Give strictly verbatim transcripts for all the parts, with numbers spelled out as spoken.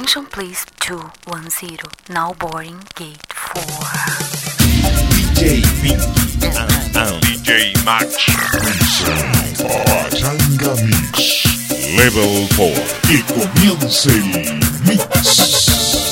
Attention please, two one zero. Now boarding gate four. D J Pinky and, and D J Max Present Pachanga Mix Level four. Que comience el mix.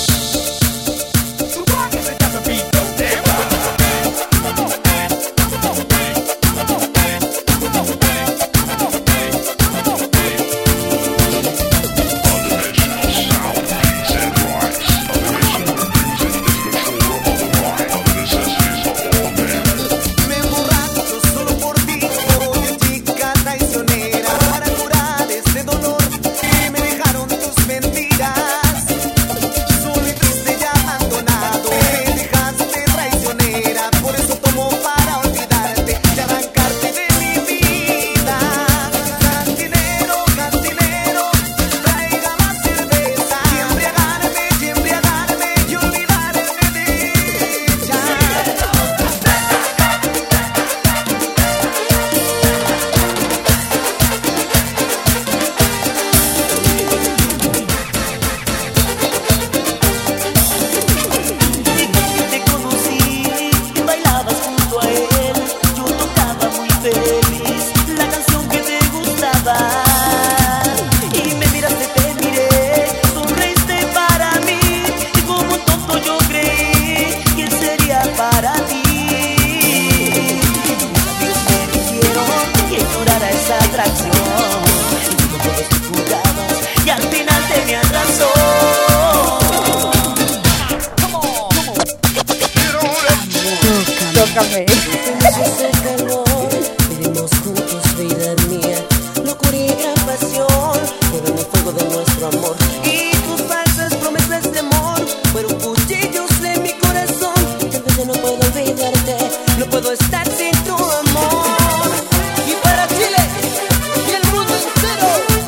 Tócame. Ese calor, vivimos juntos, vida mía, locura y gran pasión, fueron el fuego de nuestro amor. Y tus falsas promesas de amor fueron cuchillos de mi corazón. Tal vez yo no puedo olvidarte, no puedo estar sin tu amor. Y para Chile y el mundo entero.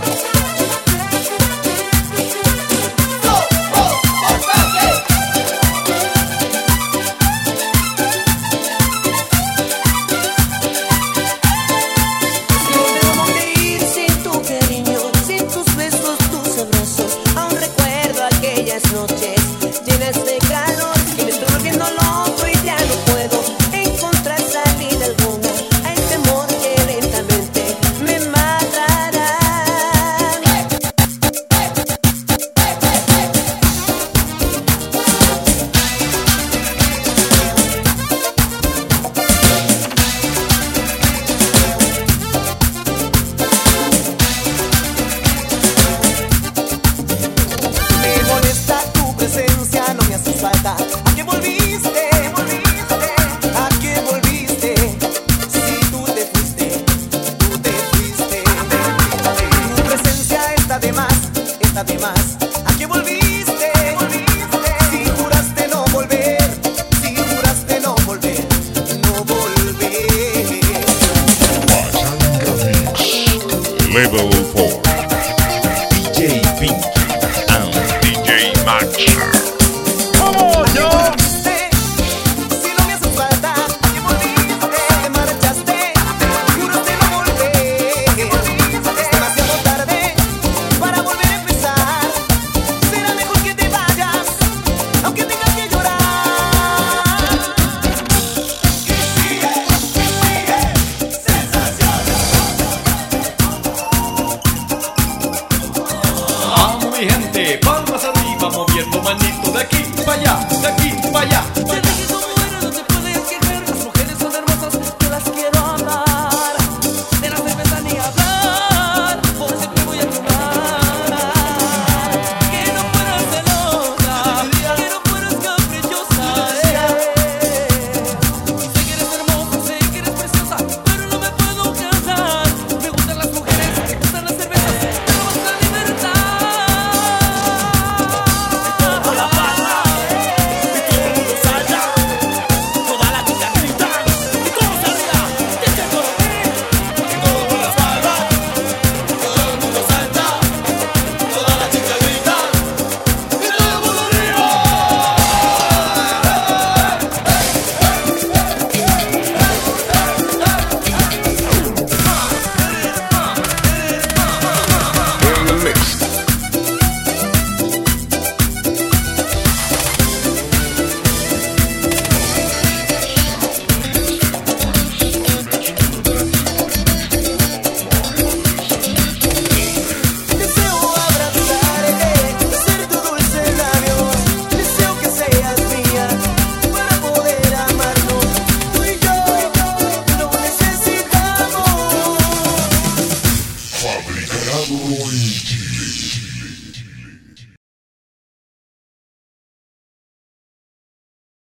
¡Oh, oh, oh, noches llenas de calor y me estoy volviendo loco y ya no puedo encontrar salida alguna a este amor que lentamente me matará. Me molesta tu presencia, no me haces falta. ¿A qué volviste? ¿A qué volviste? Si tú te fuiste, tú te fuiste. Tu presencia está de más, está de más. ¿A qué volviste? Si juraste no volver, si juraste no volver, no volver. Pachanga Mix Level four. D J Pinky and D J Max. Si no me haces falta, ¿a qué volviste? Te marchaste, juraste no volver. Es demasiado tarde para volver a empezar. Será mejor que te vayas, aunque tengas que llorar. Que sigue, sigue, sensación. Vamos mi gente, palmas arriba, moviendo manito de aquí para allá, de aquí para allá. Yo te quiero mujer, no te puedes quejar. Las mujeres son hermosas, yo las quiero amar. De la cerveza ni hablar, por siempre voy a tomar. Que no fueras celosa, que no fueras caprichosa. Sé que eres hermosa, sé que eres preciosa, pero no me puedo casar. Me gustan las mujeres, me gustan las cervezas, pero más la libertad. Con la palma, y todo el mundo salta. Afroindie.